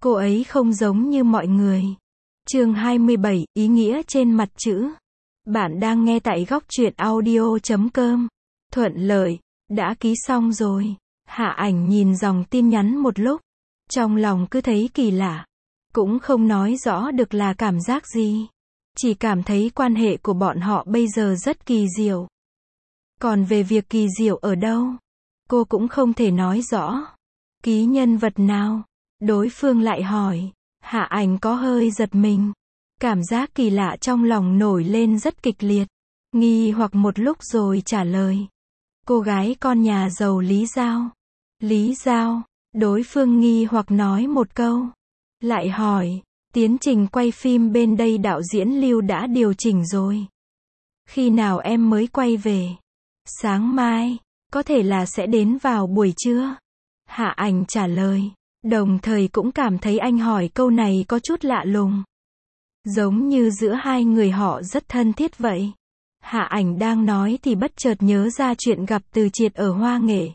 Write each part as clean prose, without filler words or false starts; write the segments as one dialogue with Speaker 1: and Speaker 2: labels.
Speaker 1: Cô ấy không giống như mọi người. Chương 27, ý nghĩa trên mặt chữ. Bạn đang nghe tại góc truyện audio.com. Thuận lợi, đã ký xong rồi. Hạ Ảnh nhìn dòng tin nhắn một lúc. Trong lòng cứ thấy kỳ lạ. Cũng không nói rõ được là cảm giác gì. Chỉ cảm thấy quan hệ của bọn họ bây giờ rất kỳ diệu. Còn về việc kỳ diệu ở đâu, cô cũng không thể nói rõ. Ký nhân vật nào? Đối phương lại hỏi. Hạ Ảnh có hơi giật mình. Cảm giác kỳ lạ trong lòng nổi lên rất kịch liệt. Nghi hoặc một lúc rồi trả lời. Cô gái con nhà giàu Lý Giao. Lý Giao? Đối phương nghi hoặc nói một câu. Lại hỏi. Tiến trình quay phim bên đây đạo diễn Lưu đã điều chỉnh rồi. Khi nào em mới quay về? Sáng mai. Có thể là sẽ đến vào buổi trưa. Hạ Ảnh trả lời. Đồng thời cũng cảm thấy anh hỏi câu này có chút lạ lùng. Giống như giữa hai người họ rất thân thiết vậy. Hạ Ảnh đang nói thì bất chợt nhớ ra chuyện gặp Từ Triệt ở Hoa Nghệ.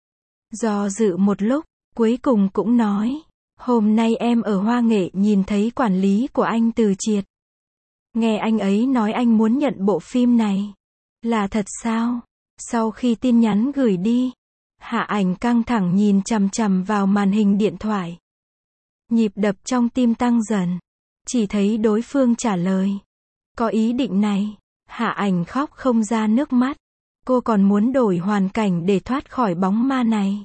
Speaker 1: Do dự một lúc, cuối cùng cũng nói. Hôm nay em ở Hoa Nghệ nhìn thấy quản lý của anh Từ Triệt. Nghe anh ấy nói anh muốn nhận bộ phim này. Là thật sao? Sau khi tin nhắn gửi đi, Hạ Ảnh căng thẳng nhìn chằm chằm vào màn hình điện thoại. Nhịp đập trong tim tăng dần. Chỉ thấy đối phương trả lời. Có ý định này. Hạ Ảnh khóc không ra nước mắt. Cô còn muốn đổi hoàn cảnh để thoát khỏi bóng ma này.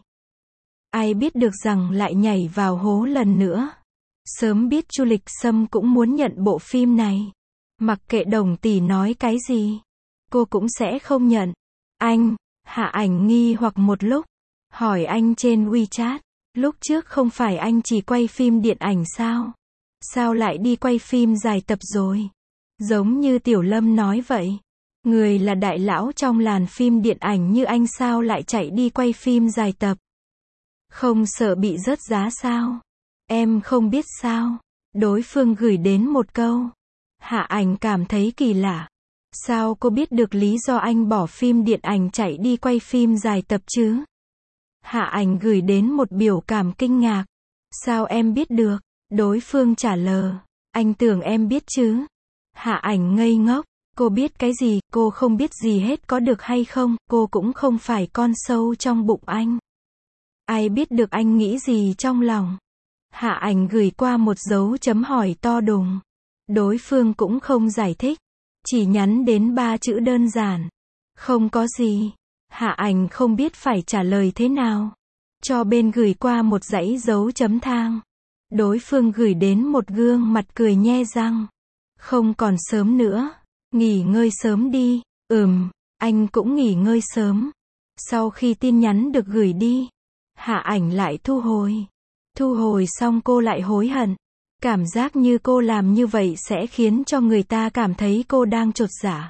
Speaker 1: Ai biết được rằng lại nhảy vào hố lần nữa. Sớm biết Chu Lịch Sâm cũng muốn nhận bộ phim này. Mặc kệ Đồng tỷ nói cái gì, cô cũng sẽ không nhận. Anh, Hạ Ảnh nghi hoặc một lúc. Hỏi anh trên WeChat. Lúc trước không phải anh chỉ quay phim điện ảnh sao? Sao lại đi quay phim dài tập rồi? Giống như Tiểu Lâm nói vậy. Người là đại lão trong làn phim điện ảnh như anh sao lại chạy đi quay phim dài tập? Không sợ bị rớt giá sao? Em không biết sao? Đối phương gửi đến một câu. Hạ Ảnh cảm thấy kỳ lạ. Sao cô biết được lý do anh bỏ phim điện ảnh chạy đi quay phim dài tập chứ? Hạ Ảnh gửi đến một biểu cảm kinh ngạc. Sao em biết được? Đối phương trả lời. Anh tưởng em biết chứ? Hạ Ảnh ngây ngốc. Cô biết cái gì? Cô không biết gì hết có được hay không? Cô cũng không phải con sâu trong bụng anh. Ai biết được anh nghĩ gì trong lòng? Hạ Ảnh gửi qua một dấu chấm hỏi to đùng. Đối phương cũng không giải thích. Chỉ nhắn đến 3 chữ đơn giản. Không có gì. Hạ Ảnh không biết phải trả lời thế nào. Cho bên gửi qua một dãy dấu chấm than. Đối phương gửi đến một gương mặt cười nhe răng. Không còn sớm nữa. Nghỉ ngơi sớm đi. Anh cũng nghỉ ngơi sớm. Sau khi tin nhắn được gửi đi, Hạ Ảnh lại thu hồi. Thu hồi xong cô lại hối hận. Cảm giác như cô làm như vậy sẽ khiến cho người ta cảm thấy cô đang chột dạ.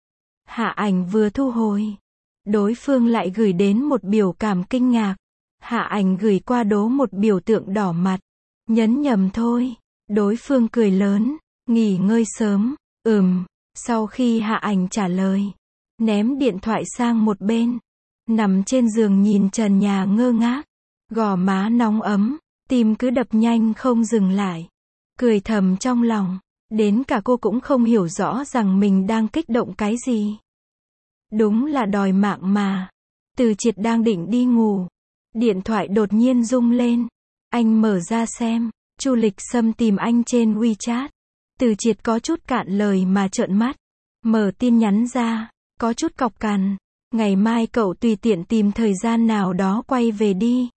Speaker 1: Hạ Ảnh vừa thu hồi, đối phương lại gửi đến một biểu cảm kinh ngạc. Hạ Ảnh gửi qua đố một biểu tượng đỏ mặt. Nhấn nhầm thôi. Đối phương cười lớn. Nghỉ ngơi sớm. Sau khi Hạ Ảnh trả lời, ném điện thoại sang một bên. Nằm trên giường nhìn trần nhà ngơ ngác. Gò má nóng ấm. Tim cứ đập nhanh không dừng lại. Cười thầm trong lòng. Đến cả cô cũng không hiểu rõ rằng mình đang kích động cái gì. Đúng là đòi mạng mà. Từ Triệt đang định đi ngủ. Điện thoại đột nhiên rung lên. Anh mở ra xem. Chu Lịch Sâm tìm anh trên WeChat. Từ Triệt có chút cạn lời mà trợn mắt. Mở tin nhắn ra. Có chút cọc cằn. Ngày mai cậu tùy tiện tìm thời gian nào đó quay về đi.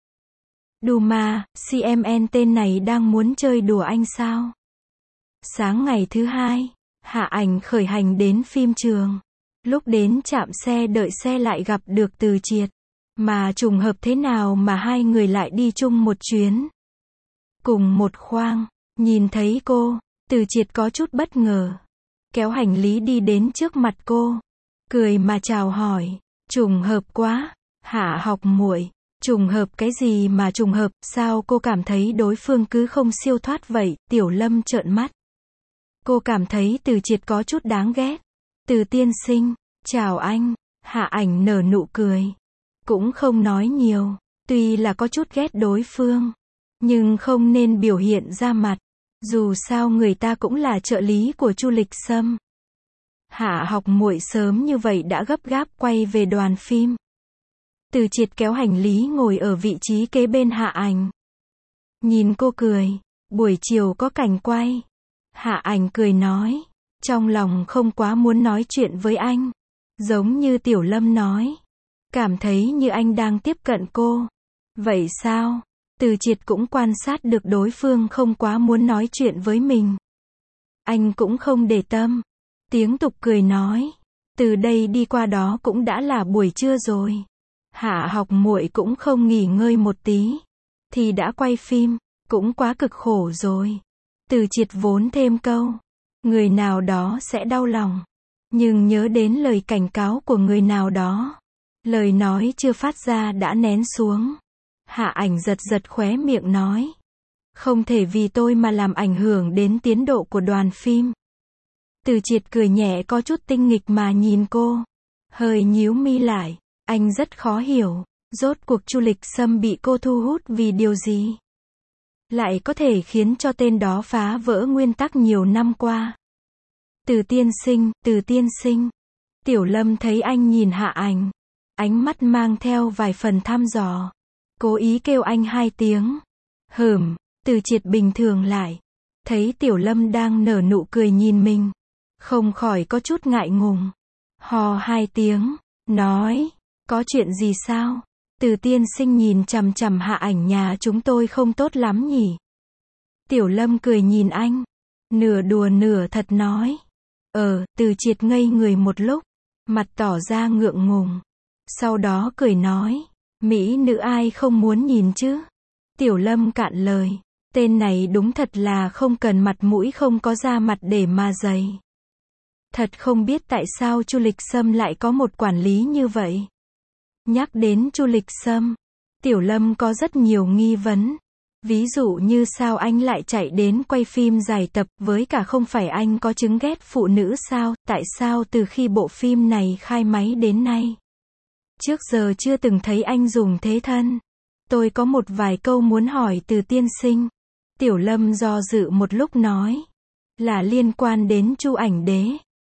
Speaker 1: Duma, CMN tên này đang muốn chơi đùa anh sao? Sáng ngày thứ hai, Hạ Ảnh khởi hành đến phim trường. Lúc đến trạm xe đợi xe lại gặp được Từ Triệt. Mà trùng hợp thế nào mà hai người lại đi chung một chuyến. Cùng một khoang, nhìn thấy cô, Từ Triệt có chút bất ngờ. Kéo hành lý đi đến trước mặt cô. Cười mà chào hỏi. Trùng hợp quá, Hạ học muội. Trùng hợp cái gì mà trùng hợp, sao cô cảm thấy đối phương cứ không siêu thoát vậy? Tiểu Lâm trợn mắt. Cô cảm thấy Từ Triệt có chút đáng ghét. Từ tiên sinh, chào anh. Hạ Ảnh nở nụ cười. Cũng không nói nhiều, tuy là có chút ghét đối phương. Nhưng không nên biểu hiện ra mặt. Dù sao người ta cũng là trợ lý của Chu Lịch Sâm. Hạ Học Muội sớm như vậy đã gấp gáp quay về đoàn phim. Từ Triệt kéo hành lý ngồi ở vị trí kế bên Hạ Ảnh. Nhìn cô cười. Buổi chiều có cảnh quay. Hạ Ảnh cười nói. Trong lòng không quá muốn nói chuyện với anh. Giống như Tiểu Lâm nói. Cảm thấy như anh đang tiếp cận cô. Vậy sao? Từ Triệt cũng quan sát được đối phương không quá muốn nói chuyện với mình. Anh cũng không để tâm. Tiếng tục cười nói. Từ đây đi qua đó cũng đã là buổi trưa rồi. Hạ Học Muội cũng không nghỉ ngơi một tí. Thì đã quay phim. Cũng quá cực khổ rồi. Từ Triệt vốn thêm câu. Người nào đó sẽ đau lòng. Nhưng nhớ đến lời cảnh cáo của người nào đó. Lời nói chưa phát ra đã nén xuống. Hạ Ảnh giật giật khóe miệng nói. Không thể vì tôi mà làm ảnh hưởng đến tiến độ của đoàn phim. Từ Triệt cười nhẹ có chút tinh nghịch mà nhìn cô. Hơi nhíu mi lại. Anh rất khó hiểu. Rốt cuộc Chu Lịch Sâm bị cô thu hút vì điều gì? Lại có thể khiến cho tên đó phá vỡ nguyên tắc nhiều năm qua. Từ tiên sinh. Tiểu Lâm thấy anh nhìn Hạ Ảnh. Ánh mắt mang theo vài phần thăm dò. Cố ý kêu anh 2 tiếng. Từ Triệt bình thường lại. Thấy Tiểu Lâm đang nở nụ cười nhìn mình. Không khỏi có chút ngại ngùng. Hò 2 tiếng. Nói. Có chuyện gì sao? Từ tiên sinh nhìn chằm chằm Hạ Ảnh nhà chúng tôi không tốt lắm nhỉ? Tiểu Lâm cười nhìn anh. Nửa đùa nửa thật nói. Từ Triệt ngây người một lúc. Mặt tỏ ra ngượng ngùng. Sau đó cười nói. Mỹ nữ ai không muốn nhìn chứ? Tiểu Lâm cạn lời. Tên này đúng thật là không cần mặt mũi không có da mặt để mà dày. Thật không biết tại sao Chu Lịch Sâm lại có một quản lý như vậy. Nhắc đến Chu Lịch Sâm, Tiểu Lâm có rất nhiều nghi vấn. Ví dụ như sao anh lại chạy đến quay phim dài tập, với cả không phải anh có chứng ghét phụ nữ sao, tại sao từ khi bộ phim này khai máy đến nay, trước giờ chưa từng thấy anh dùng thế thân. Tôi có một vài câu muốn hỏi từ tiên sinh. Tiểu Lâm do dự một lúc nói. Là liên quan đến Chu Ảnh Đế.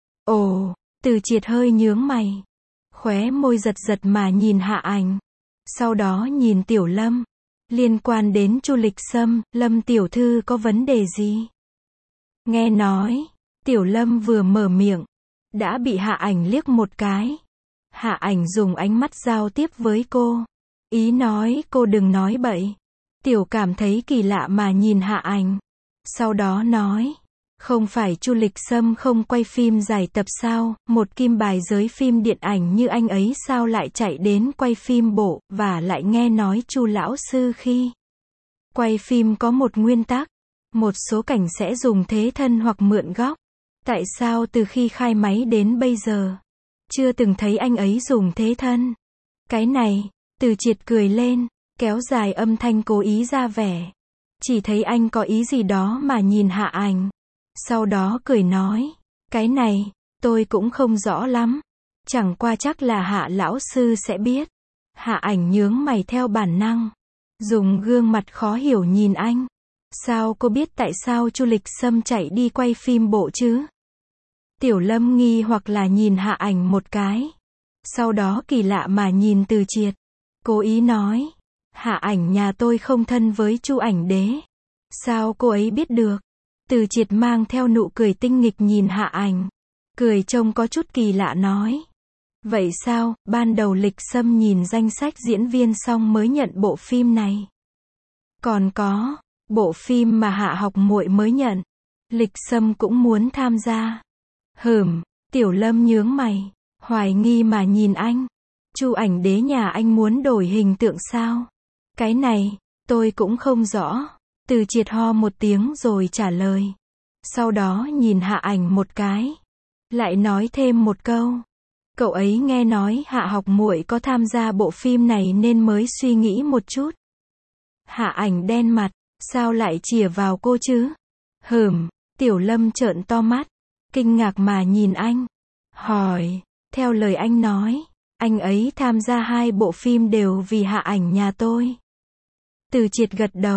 Speaker 1: Ồ, Từ Triệt hơi nhướng mày. Khóe môi giật giật mà nhìn Hạ Ảnh. Sau đó nhìn Tiểu Lâm. Liên quan đến Chu Lịch Sâm, Lâm tiểu thư có vấn đề gì? Nghe nói, Tiểu Lâm vừa mở miệng, đã bị Hạ Ảnh liếc một cái. Hạ Ảnh dùng ánh mắt giao tiếp với cô. Ý nói cô đừng nói bậy. Tiểu cảm thấy kỳ lạ mà nhìn Hạ Ảnh. Sau đó nói. Không phải Chu Lịch Sâm không quay phim dài tập sao, một kim bài giới phim điện ảnh như anh ấy sao lại chạy đến quay phim bộ, và lại nghe nói Chu lão sư khi quay phim có một nguyên tắc, một số cảnh sẽ dùng thế thân hoặc mượn góc. Tại sao từ khi khai máy đến bây giờ, chưa từng thấy anh ấy dùng thế thân? Cái này, Từ Triệt cười lên, kéo dài âm thanh cố ý ra vẻ. Chỉ thấy anh có ý gì đó mà nhìn Hạ Ảnh. Sau đó cười nói, cái này, tôi cũng không rõ lắm. Chẳng qua chắc là Hạ lão sư sẽ biết. Hạ Ảnh nhướng mày theo bản năng. Dùng gương mặt khó hiểu nhìn anh. Sao cô biết tại sao Chu Lịch Sâm chạy đi quay phim bộ chứ? Tiểu Lâm nghi hoặc là nhìn Hạ Ảnh một cái. Sau đó kỳ lạ mà nhìn Từ Triệt. Cố ý nói, Hạ Ảnh nhà tôi không thân với Chu Ảnh Đế. Sao cô ấy biết được? Từ Triệt mang theo nụ cười tinh nghịch nhìn Hạ Ảnh. Cười trông có chút kỳ lạ nói. Vậy sao, ban đầu Lịch Sâm nhìn danh sách diễn viên xong mới nhận bộ phim này? Còn có, bộ phim mà Hạ Học Muội mới nhận. Lịch Sâm cũng muốn tham gia. Tiểu Lâm nhướng mày, hoài nghi mà nhìn anh. Chu Ảnh Đế nhà anh muốn đổi hình tượng sao? Cái này, tôi cũng không rõ. Từ Triệt ho một tiếng rồi trả lời. Sau đó nhìn Hạ Ảnh một cái. Lại nói thêm một câu. Cậu ấy nghe nói Hạ Học Muội có tham gia bộ phim này nên mới suy nghĩ một chút. Hạ Ảnh đen mặt, sao lại chìa vào cô chứ? Tiểu Lâm trợn to mắt, kinh ngạc mà nhìn anh. Hỏi, theo lời anh nói, anh ấy tham gia 2 bộ phim đều vì Hạ Ảnh nhà tôi. Từ Triệt gật đầu.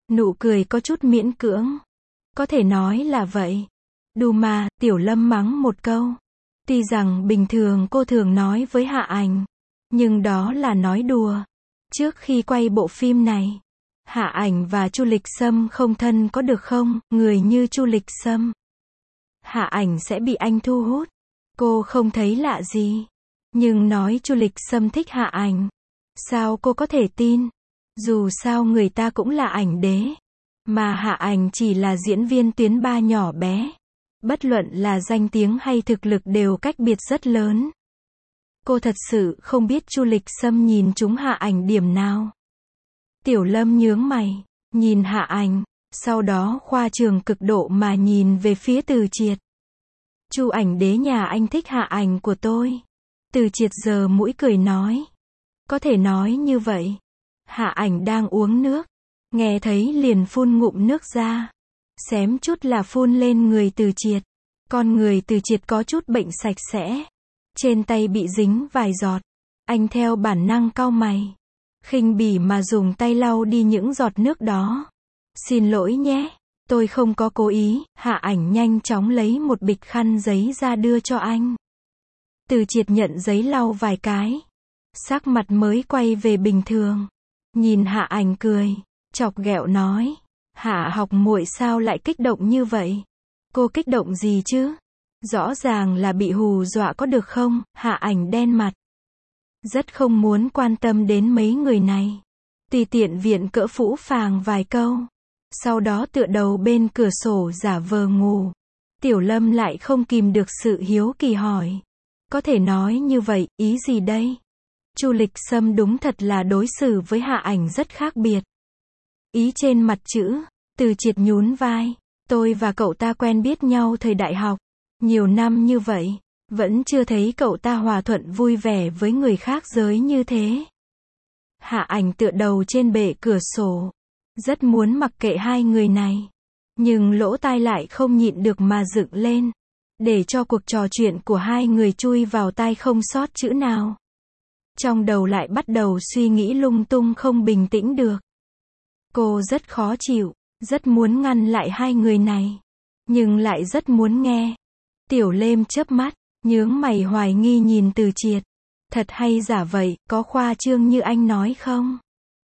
Speaker 1: Nụ cười có chút miễn cưỡng. Có thể nói là vậy. Đù mà, Tiểu Lâm mắng một câu. Tuy rằng bình thường cô thường nói với Hạ Ảnh, nhưng đó là nói đùa. Trước khi quay bộ phim này, Hạ Ảnh và Chu Lịch Sâm không thân có được không? Người như Chu Lịch Sâm, Hạ Ảnh sẽ bị anh thu hút. Cô không thấy lạ gì. Nhưng nói Chu Lịch Sâm thích Hạ Ảnh, sao cô có thể tin? Dù sao người ta cũng là ảnh đế, mà Hạ Ảnh chỉ là diễn viên tuyến 3 nhỏ bé. Bất luận là danh tiếng hay thực lực đều cách biệt rất lớn. Cô thật sự không biết Chu Lịch Sâm nhìn trúng Hạ Ảnh điểm nào. Tiểu Lâm nhướng mày, nhìn Hạ Ảnh, sau đó khoa trương cực độ mà nhìn về phía Từ Triệt. Chu ảnh đế nhà anh thích Hạ Ảnh của tôi. Từ Triệt giơ mũi cười nói. Có thể nói như vậy. Hạ Ảnh đang uống nước, nghe thấy liền phun ngụm nước ra. Xém chút là phun lên người Từ Triệt. Con người Từ Triệt có chút bệnh sạch sẽ. Trên tay bị dính vài giọt. Anh theo bản năng cau mày, khinh bỉ mà dùng tay lau đi những giọt nước đó. Xin lỗi nhé, tôi không có cố ý. Hạ Ảnh nhanh chóng lấy một bịch khăn giấy ra đưa cho anh. Từ Triệt nhận giấy lau vài cái, sắc mặt mới quay về bình thường. Nhìn Hạ Ảnh cười, chọc ghẹo nói. Hạ học muội sao lại kích động như vậy? Cô kích động gì chứ? Rõ ràng là bị hù dọa có được không? Hạ Ảnh đen mặt, rất không muốn quan tâm đến mấy người này. Tùy tiện viện cỡ phũ phàng vài câu, sau đó tựa đầu bên cửa sổ giả vờ ngủ. Tiểu Lâm lại không kìm được sự hiếu kỳ hỏi. Có thể nói như vậy, ý gì đây? Chu Lịch Sâm đúng thật là đối xử với Hạ Ảnh rất khác biệt. Ý trên mặt chữ. Từ Triệt nhún vai. Tôi và cậu ta quen biết nhau thời đại học. Nhiều năm như vậy, vẫn chưa thấy cậu ta hòa thuận vui vẻ với người khác giới như thế. Hạ Ảnh tựa đầu trên bệ cửa sổ, rất muốn mặc kệ hai người này. Nhưng lỗ tai lại không nhịn được mà dựng lên, để cho cuộc trò chuyện của hai người chui vào tai không sót chữ nào. Trong đầu lại bắt đầu suy nghĩ lung tung không bình tĩnh được. Cô rất khó chịu, rất muốn ngăn lại hai người này, nhưng lại rất muốn nghe. Tiểu Lêm chớp mắt, nhướng mày hoài nghi nhìn Từ Triệt. Thật hay giả vậy, có khoa trương như anh nói không?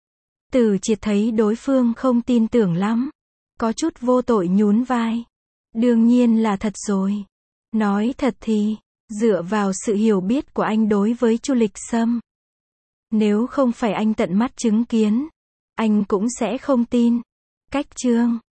Speaker 1: Từ Triệt thấy đối phương không tin tưởng lắm, có chút vô tội nhún vai. Đương nhiên là thật rồi. Nói thật thì, dựa vào sự hiểu biết của anh đối với Chu Lịch Sâm, nếu không phải anh tận mắt chứng kiến, anh cũng sẽ không tin. Cách chương